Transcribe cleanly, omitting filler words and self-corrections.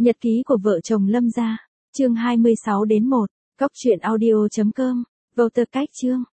Nhật ký của vợ chồng Lâm Gia, chương 26 đến 1, cóc truyện audio.com, vô tư cách chương.